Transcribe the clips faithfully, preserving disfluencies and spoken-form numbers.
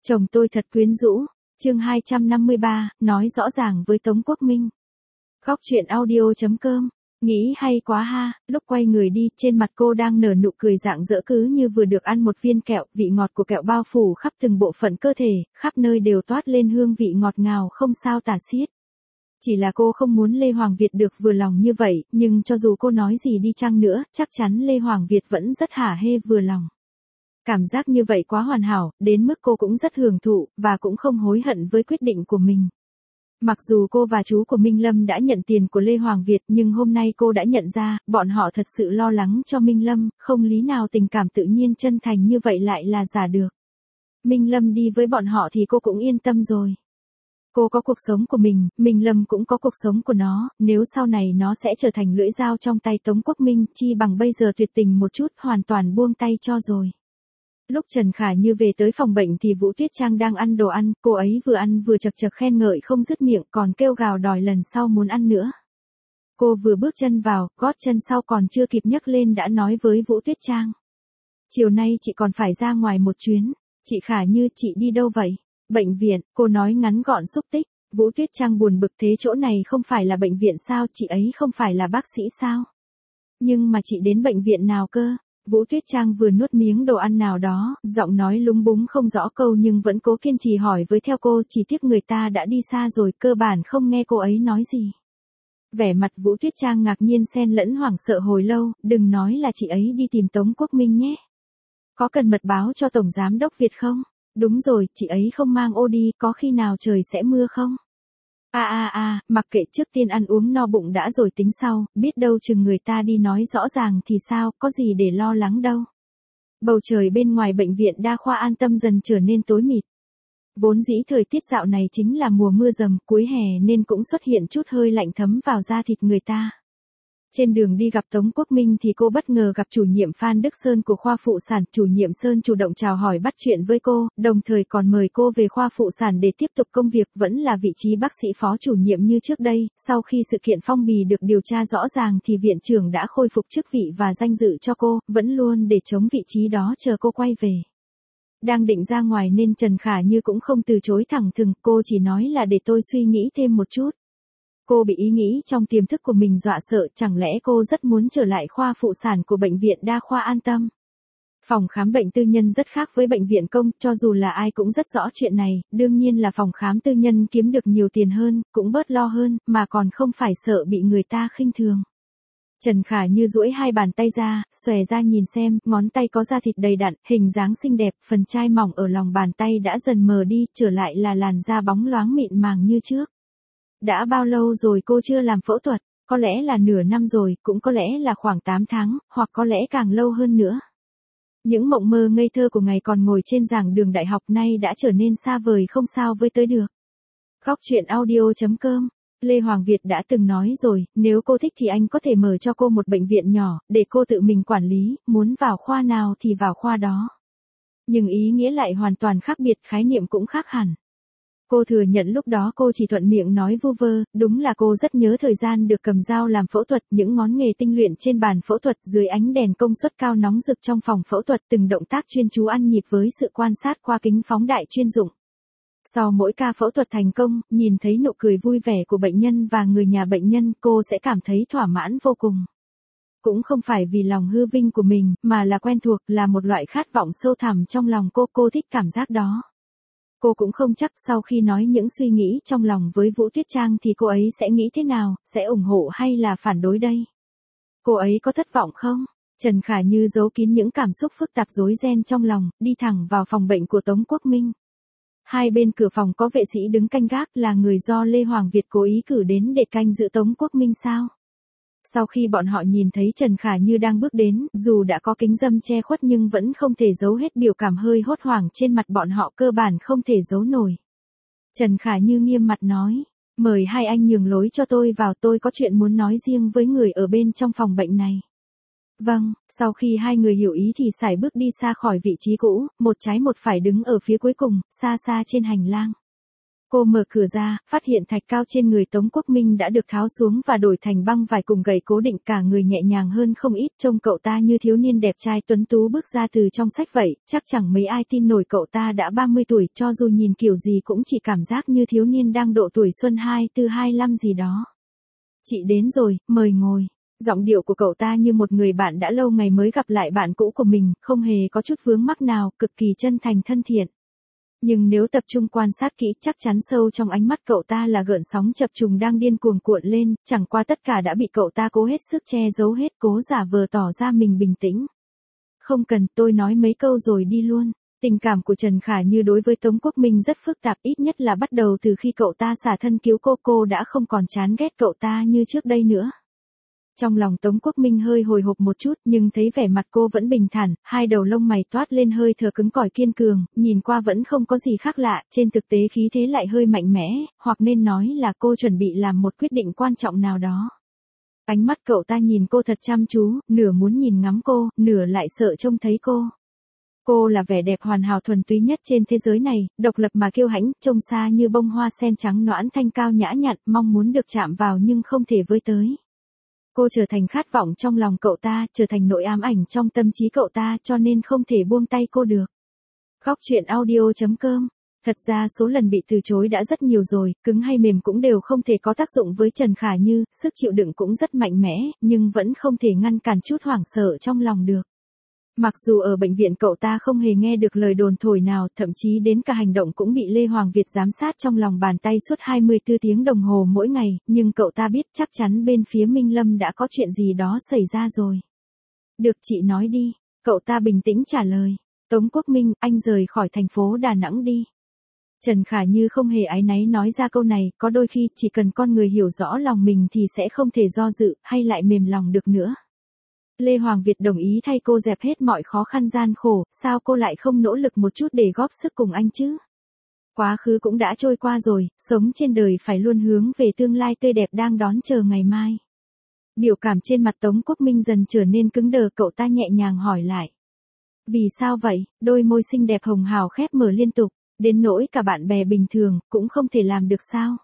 Chồng tôi thật quyến rũ. Chương hai trăm năm mươi ba, nói rõ ràng với Tống Quốc Minh. Khóc chuyện audio chấm com. Nghĩ hay quá ha, lúc quay người đi, trên mặt cô đang nở nụ cười rạng rỡ cứ như vừa được ăn một viên kẹo, vị ngọt của kẹo bao phủ khắp từng bộ phận cơ thể, khắp nơi đều toát lên hương vị ngọt ngào không sao tả xiết. Chỉ là cô không muốn Lê Hoàng Việt được vừa lòng như vậy, nhưng cho dù cô nói gì đi chăng nữa, chắc chắn Lê Hoàng Việt vẫn rất hả hê vừa lòng. Cảm giác như vậy quá hoàn hảo, đến mức cô cũng rất hưởng thụ, và cũng không hối hận với quyết định của mình. Mặc dù cô và chú của Minh Lâm đã nhận tiền của Lê Hoàng Việt, nhưng hôm nay cô đã nhận ra, bọn họ thật sự lo lắng cho Minh Lâm, không lý nào tình cảm tự nhiên chân thành như vậy lại là giả được. Minh Lâm đi với bọn họ thì cô cũng yên tâm rồi. Cô có cuộc sống của mình, Minh Lâm cũng có cuộc sống của nó, nếu sau này nó sẽ trở thành lưỡi dao trong tay Tống Quốc Minh, chi bằng bây giờ tuyệt tình một chút, hoàn toàn buông tay cho rồi. Lúc Trần Khả Như về tới phòng bệnh thì Vũ Tuyết Trang đang ăn đồ ăn, cô ấy vừa ăn vừa chật chật khen ngợi không dứt miệng, còn kêu gào đòi lần sau muốn ăn nữa. Cô vừa bước chân vào, gót chân sau còn chưa kịp nhấc lên đã nói với Vũ Tuyết Trang. Chiều nay chị còn phải ra ngoài một chuyến. Chị Khả Như, chị đi đâu vậy? Bệnh viện, cô nói ngắn gọn xúc tích. Vũ Tuyết Trang buồn bực, thế chỗ này không phải là bệnh viện sao, chị ấy không phải là bác sĩ sao? Nhưng mà chị đến bệnh viện nào cơ? Vũ Tuyết Trang vừa nuốt miếng đồ ăn nào đó, giọng nói lúng búng không rõ câu nhưng vẫn cố kiên trì hỏi với theo cô, chỉ tiếc người ta đã đi xa rồi, cơ bản không nghe cô ấy nói gì. Vẻ mặt Vũ Tuyết Trang ngạc nhiên xen lẫn hoảng sợ hồi lâu, đừng nói là chị ấy đi tìm Tống Quốc Minh nhé. Có cần mật báo cho Tổng Giám Đốc Việt không? Đúng rồi, chị ấy không mang ô đi, có khi nào trời sẽ mưa không? À à à, mặc kệ, trước tiên ăn uống no bụng đã rồi tính sau, biết đâu chừng người ta đi nói rõ ràng thì sao, có gì để lo lắng đâu. Bầu trời bên ngoài bệnh viện đa khoa An Tâm dần trở nên tối mịt. Vốn dĩ thời tiết dạo này chính là mùa mưa rầm, cuối hè nên cũng xuất hiện chút hơi lạnh thấm vào da thịt người ta. Trên đường đi gặp Tống Quốc Minh thì cô bất ngờ gặp chủ nhiệm Phan Đức Sơn của khoa phụ sản, chủ nhiệm Sơn chủ động chào hỏi bắt chuyện với cô, đồng thời còn mời cô về khoa phụ sản để tiếp tục công việc, vẫn là vị trí bác sĩ phó chủ nhiệm như trước đây. Sau khi sự kiện phong bì được điều tra rõ ràng thì viện trưởng đã khôi phục chức vị và danh dự cho cô, vẫn luôn để chống vị trí đó chờ cô quay về. Đang định ra ngoài nên Trần Khả Như cũng không từ chối thẳng thừng, cô chỉ nói là để tôi suy nghĩ thêm một chút. Cô bị ý nghĩ trong tiềm thức của mình dọa sợ, chẳng lẽ cô rất muốn trở lại khoa phụ sản của bệnh viện đa khoa An Tâm. Phòng khám bệnh tư nhân rất khác với bệnh viện công, cho dù là ai cũng rất rõ chuyện này, đương nhiên là phòng khám tư nhân kiếm được nhiều tiền hơn, cũng bớt lo hơn, mà còn không phải sợ bị người ta khinh thường. Trần Khả Như duỗi hai bàn tay ra, xòe ra nhìn xem, ngón tay có da thịt đầy đặn, hình dáng xinh đẹp, phần chai mỏng ở lòng bàn tay đã dần mờ đi, trở lại là làn da bóng loáng mịn màng như trước. Đã bao lâu rồi cô chưa làm phẫu thuật? Có lẽ là nửa năm rồi, cũng có lẽ là khoảng tám tháng, hoặc có lẽ càng lâu hơn nữa. Những mộng mơ ngây thơ của ngày còn ngồi trên giảng đường đại học nay đã trở nên xa vời không sao với tới được. Khóc chuyện audio chấm com. Lê Hoàng Việt đã từng nói rồi, nếu cô thích thì anh có thể mở cho cô một bệnh viện nhỏ, để cô tự mình quản lý, muốn vào khoa nào thì vào khoa đó. Nhưng ý nghĩa lại hoàn toàn khác biệt, khái niệm cũng khác hẳn. Cô thừa nhận lúc đó cô chỉ thuận miệng nói vu vơ, đúng là cô rất nhớ thời gian được cầm dao làm phẫu thuật, những ngón nghề tinh luyện trên bàn phẫu thuật dưới ánh đèn công suất cao nóng rực trong phòng phẫu thuật, từng động tác chuyên chú ăn nhịp với sự quan sát qua kính phóng đại chuyên dụng. Sau mỗi ca phẫu thuật thành công, nhìn thấy nụ cười vui vẻ của bệnh nhân và người nhà bệnh nhân, cô sẽ cảm thấy thỏa mãn vô cùng. Cũng không phải vì lòng hư vinh của mình, mà là quen thuộc, là một loại khát vọng sâu thẳm trong lòng cô, cô thích cảm giác đó. Cô cũng không chắc sau khi nói những suy nghĩ trong lòng với Vũ Tuyết Trang thì cô ấy sẽ nghĩ thế nào, sẽ ủng hộ hay là phản đối đây. Cô ấy có thất vọng không? Trần Khả Như giấu kín những cảm xúc phức tạp rối ren trong lòng, đi thẳng vào phòng bệnh của Tống Quốc Minh. Hai bên cửa phòng có vệ sĩ đứng canh gác, là người do Lê Hoàng Việt cố ý cử đến để canh giữ Tống Quốc Minh sao? Sau khi bọn họ nhìn thấy Trần Khả Như đang bước đến, dù đã có kính râm che khuất nhưng vẫn không thể giấu hết biểu cảm hơi hốt hoảng trên mặt bọn họ, cơ bản không thể giấu nổi. Trần Khả Như nghiêm mặt nói, mời hai anh nhường lối cho tôi vào, tôi có chuyện muốn nói riêng với người ở bên trong phòng bệnh này. Vâng, sau khi hai người hiểu ý thì sải bước đi xa khỏi vị trí cũ, một trái một phải đứng ở phía cuối cùng, xa xa trên hành lang. Cô mở cửa ra, phát hiện thạch cao trên người Tống Quốc Minh đã được tháo xuống và đổi thành băng vải cùng gậy cố định, cả người nhẹ nhàng hơn không ít, trông cậu ta như thiếu niên đẹp trai tuấn tú bước ra từ trong sách vậy, chắc chẳng mấy ai tin nổi cậu ta đã ba mươi tuổi, cho dù nhìn kiểu gì cũng chỉ cảm giác như thiếu niên đang độ tuổi xuân hai tư hai lăm gì đó. Chị đến rồi, mời ngồi. Giọng điệu của cậu ta như một người bạn đã lâu ngày mới gặp lại bạn cũ của mình, không hề có chút vướng mắc nào, cực kỳ chân thành thân thiện. Nhưng nếu tập trung quan sát kỹ, chắc chắn sâu trong ánh mắt cậu ta là gợn sóng chập trùng đang điên cuồng cuộn lên, chẳng qua tất cả đã bị cậu ta cố hết sức che giấu hết, cố giả vờ tỏ ra mình bình tĩnh. Không cần, tôi nói mấy câu rồi đi luôn. Tình cảm của Trần Khả Như đối với Tống Quốc Minh rất phức tạp, ít nhất là bắt đầu từ khi cậu ta xả thân cứu cô, cô đã không còn chán ghét cậu ta như trước đây nữa. Trong lòng Tống Quốc Minh hơi hồi hộp một chút, nhưng thấy vẻ mặt cô vẫn bình thản, hai đầu lông mày toát lên hơi thở cứng cỏi kiên cường, nhìn qua vẫn không có gì khác lạ, trên thực tế khí thế lại hơi mạnh mẽ, hoặc nên nói là cô chuẩn bị làm một quyết định quan trọng nào đó. Ánh mắt cậu ta nhìn cô thật chăm chú, nửa muốn nhìn ngắm cô, nửa lại sợ trông thấy cô. Cô là vẻ đẹp hoàn hảo thuần túy nhất trên thế giới này, độc lập mà kiêu hãnh, trông xa như bông hoa sen trắng nõn thanh cao nhã nhặn, mong muốn được chạm vào nhưng không thể với tới. Cô trở thành khát vọng trong lòng cậu ta, trở thành nỗi ám ảnh trong tâm trí cậu ta, cho nên không thể buông tay cô được. Góc truyện audio chấm com. Thật ra số lần bị từ chối đã rất nhiều rồi, cứng hay mềm cũng đều không thể có tác dụng với Trần Khả Như, sức chịu đựng cũng rất mạnh mẽ, nhưng vẫn không thể ngăn cản chút hoảng sợ trong lòng được. Mặc dù ở bệnh viện cậu ta không hề nghe được lời đồn thổi nào, thậm chí đến cả hành động cũng bị Lê Hoàng Việt giám sát trong lòng bàn tay suốt hai mươi tư tiếng đồng hồ mỗi ngày, nhưng cậu ta biết chắc chắn bên phía Minh Lâm đã có chuyện gì đó xảy ra rồi. Được, chị nói đi, cậu ta bình tĩnh trả lời. Tống Quốc Minh, anh rời khỏi thành phố Đà Nẵng đi. Trần Khả Như không hề áy náy nói ra câu này, có đôi khi chỉ cần con người hiểu rõ lòng mình thì sẽ không thể do dự, hay lại mềm lòng được nữa. Lê Hoàng Việt đồng ý thay cô dẹp hết mọi khó khăn gian khổ, sao cô lại không nỗ lực một chút để góp sức cùng anh chứ? Quá khứ cũng đã trôi qua rồi, sống trên đời phải luôn hướng về tương lai tươi đẹp đang đón chờ ngày mai. Biểu cảm trên mặt Tống Quốc Minh dần trở nên cứng đờ, cậu ta nhẹ nhàng hỏi lại. Vì sao vậy? Đôi môi xinh đẹp hồng hào khép mở liên tục, đến nỗi cả bạn bè bình thường cũng không thể làm được sao?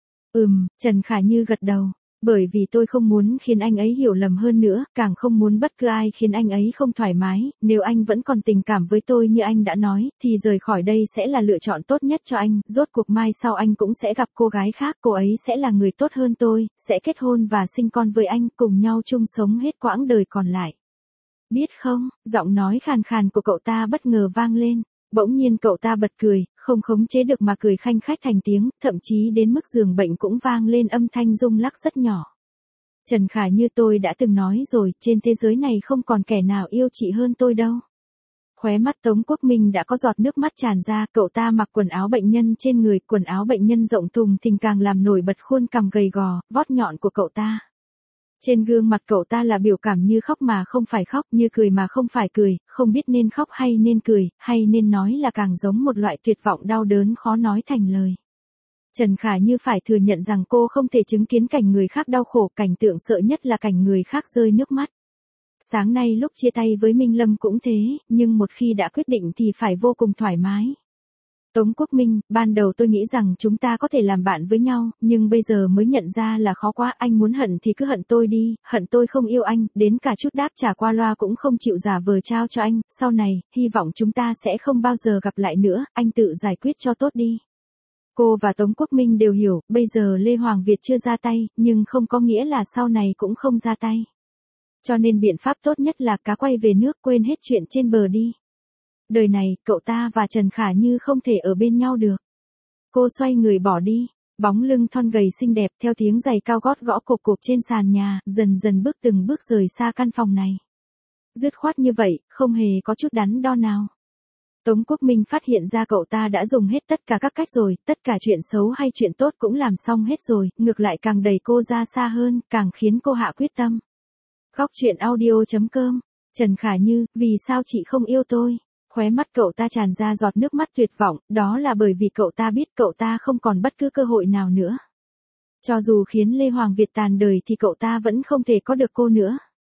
Ừm, Trần Khả Như gật đầu. Bởi vì tôi không muốn khiến anh ấy hiểu lầm hơn nữa, càng không muốn bất cứ ai khiến anh ấy không thoải mái, nếu anh vẫn còn tình cảm với tôi như anh đã nói, thì rời khỏi đây sẽ là lựa chọn tốt nhất cho anh, rốt cuộc mai sau anh cũng sẽ gặp cô gái khác, cô ấy sẽ là người tốt hơn tôi, sẽ kết hôn và sinh con với anh, cùng nhau chung sống hết quãng đời còn lại. Biết không, giọng nói khàn khàn của cậu ta bất ngờ vang lên. Bỗng nhiên cậu ta bật cười, không khống chế được mà cười khanh khách thành tiếng, thậm chí đến mức giường bệnh cũng vang lên âm thanh rung lắc rất nhỏ. Trần Khả Như, tôi đã từng nói rồi, trên thế giới này không còn kẻ nào yêu chị hơn tôi đâu. Khóe mắt Tống Quốc Minh đã có giọt nước mắt tràn ra, cậu ta mặc quần áo bệnh nhân trên người, quần áo bệnh nhân rộng thùng thình càng làm nổi bật khuôn cằm gầy gò, vót nhọn của cậu ta. Trên gương mặt cậu ta là biểu cảm như khóc mà không phải khóc, như cười mà không phải cười, không biết nên khóc hay nên cười, hay nên nói là càng giống một loại tuyệt vọng đau đớn khó nói thành lời. Trần Khả Như phải thừa nhận rằng cô không thể chứng kiến cảnh người khác đau khổ, cảnh tượng sợ nhất là cảnh người khác rơi nước mắt. Sáng nay lúc chia tay với Minh Lâm cũng thế, nhưng một khi đã quyết định thì phải vô cùng thoải mái. Tống Quốc Minh, ban đầu tôi nghĩ rằng chúng ta có thể làm bạn với nhau, nhưng bây giờ mới nhận ra là khó quá, anh muốn hận thì cứ hận tôi đi, hận tôi không yêu anh, đến cả chút đáp trả qua loa cũng không chịu giả vờ trao cho anh, sau này, hy vọng chúng ta sẽ không bao giờ gặp lại nữa, anh tự giải quyết cho tốt đi. Cô và Tống Quốc Minh đều hiểu, bây giờ Lê Hoàng Việt chưa ra tay, nhưng không có nghĩa là sau này cũng không ra tay. Cho nên biện pháp tốt nhất là cá quay về nước, quên hết chuyện trên bờ đi. Đời này, cậu ta và Trần Khả Như không thể ở bên nhau được. Cô xoay người bỏ đi, bóng lưng thon gầy xinh đẹp theo tiếng giày cao gót gõ cộp cộp trên sàn nhà, dần dần bước từng bước rời xa căn phòng này. Dứt khoát như vậy, không hề có chút đắn đo nào. Tống Quốc Minh phát hiện ra cậu ta đã dùng hết tất cả các cách rồi, tất cả chuyện xấu hay chuyện tốt cũng làm xong hết rồi, ngược lại càng đẩy cô ra xa hơn, càng khiến cô hạ quyết tâm. Góc truyện audio chấm com. Trần Khả Như, vì sao chị không yêu tôi? Khóe mắt cậu ta tràn ra giọt nước mắt tuyệt vọng, đó là bởi vì cậu ta biết cậu ta không còn bất cứ cơ hội nào nữa. Cho dù khiến Lê Hoàng Việt tàn đời thì cậu ta vẫn không thể có được cô nữa.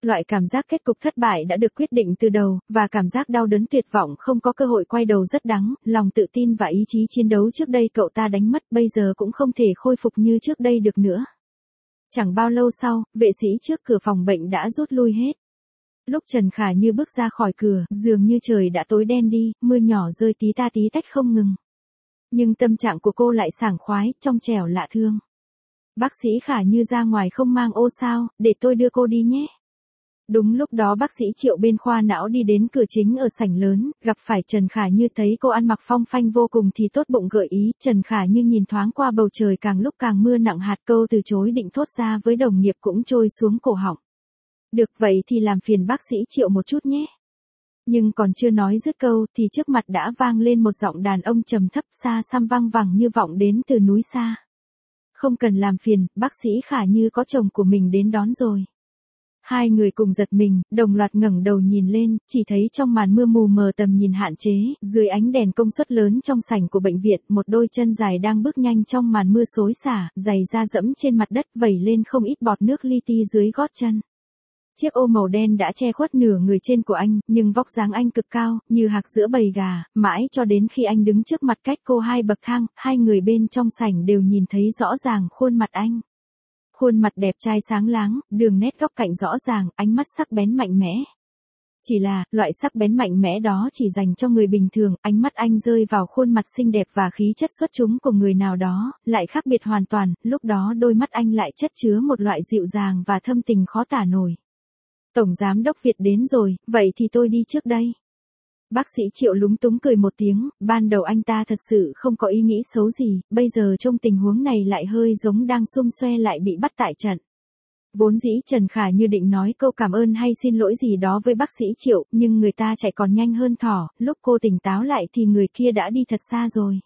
Loại cảm giác kết cục thất bại đã được quyết định từ đầu, và cảm giác đau đớn tuyệt vọng không có cơ hội quay đầu rất đắng, lòng tự tin và ý chí chiến đấu trước đây cậu ta đánh mất bây giờ cũng không thể khôi phục như trước đây được nữa. Chẳng bao lâu sau, vệ sĩ trước cửa phòng bệnh đã rút lui hết. Lúc Trần Khả Như bước ra khỏi cửa, dường như trời đã tối đen đi, mưa nhỏ rơi tí ta tí tách không ngừng. Nhưng tâm trạng của cô lại sảng khoái, trong trẻo lạ thương. Bác sĩ Khả Như ra ngoài không mang ô sao, để tôi đưa cô đi nhé. Đúng lúc đó bác sĩ Triệu bên khoa não đi đến cửa chính ở sảnh lớn, gặp phải Trần Khả Như thấy cô ăn mặc phong phanh vô cùng thì tốt bụng gợi ý, Trần Khả Như nhìn thoáng qua bầu trời càng lúc càng mưa nặng hạt, câu từ chối định thốt ra với đồng nghiệp cũng trôi xuống cổ họng. Được vậy thì làm phiền bác sĩ Triệu một chút nhé. Nhưng còn chưa nói dứt câu thì trước mặt đã vang lên một giọng đàn ông trầm thấp xa xăm vang vẳng như vọng đến từ núi xa. Không cần làm phiền, bác sĩ Khả Như có chồng của mình đến đón rồi. Hai người cùng giật mình, đồng loạt ngẩng đầu nhìn lên, chỉ thấy trong màn mưa mù mờ tầm nhìn hạn chế, dưới ánh đèn công suất lớn trong sảnh của bệnh viện, một đôi chân dài đang bước nhanh trong màn mưa xối xả, giày da dẫm trên mặt đất vẩy lên không ít bọt nước li ti dưới gót chân. Chiếc ô màu đen đã che khuất nửa người trên của anh, nhưng vóc dáng anh cực cao, như hạc giữa bầy gà, mãi cho đến khi anh đứng trước mặt cách cô hai bậc thang, hai người bên trong sảnh đều nhìn thấy rõ ràng khuôn mặt anh. Khuôn mặt đẹp trai sáng láng, đường nét góc cạnh rõ ràng, ánh mắt sắc bén mạnh mẽ. Chỉ là, loại sắc bén mạnh mẽ đó chỉ dành cho người bình thường, ánh mắt anh rơi vào khuôn mặt xinh đẹp và khí chất xuất chúng của người nào đó, lại khác biệt hoàn toàn, lúc đó đôi mắt anh lại chất chứa một loại dịu dàng và thâm tình khó tả nổi. Tổng giám đốc Việt đến rồi, vậy thì tôi đi trước đây. Bác sĩ Triệu lúng túng cười một tiếng, ban đầu anh ta thật sự không có ý nghĩ xấu gì, bây giờ trong tình huống này lại hơi giống đang xum xoe lại bị bắt tại trận. Vốn dĩ Trần Khả Như định nói câu cảm ơn hay xin lỗi gì đó với bác sĩ Triệu, nhưng người ta chạy còn nhanh hơn thỏ, lúc cô tỉnh táo lại thì người kia đã đi thật xa rồi.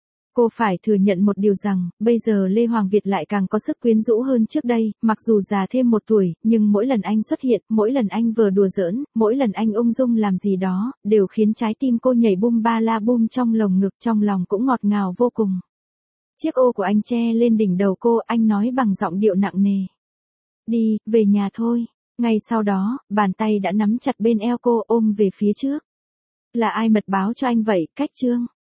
Cô phải thừa nhận một điều rằng, bây giờ Lê Hoàng Việt lại càng có sức quyến rũ hơn trước đây, mặc dù già thêm một tuổi, nhưng mỗi lần anh xuất hiện, mỗi lần anh vừa đùa giỡn, mỗi lần anh ung dung làm gì đó, đều khiến trái tim cô nhảy bum ba la bum trong lồng ngực, trong lòng cũng ngọt ngào vô cùng. Chiếc ô của anh che lên đỉnh đầu cô, anh nói bằng giọng điệu nặng nề. Đi, về nhà thôi. Ngay sau đó, bàn tay đã nắm chặt bên eo cô ôm về phía trước. Là ai mật báo cho anh vậy, Cách Trương?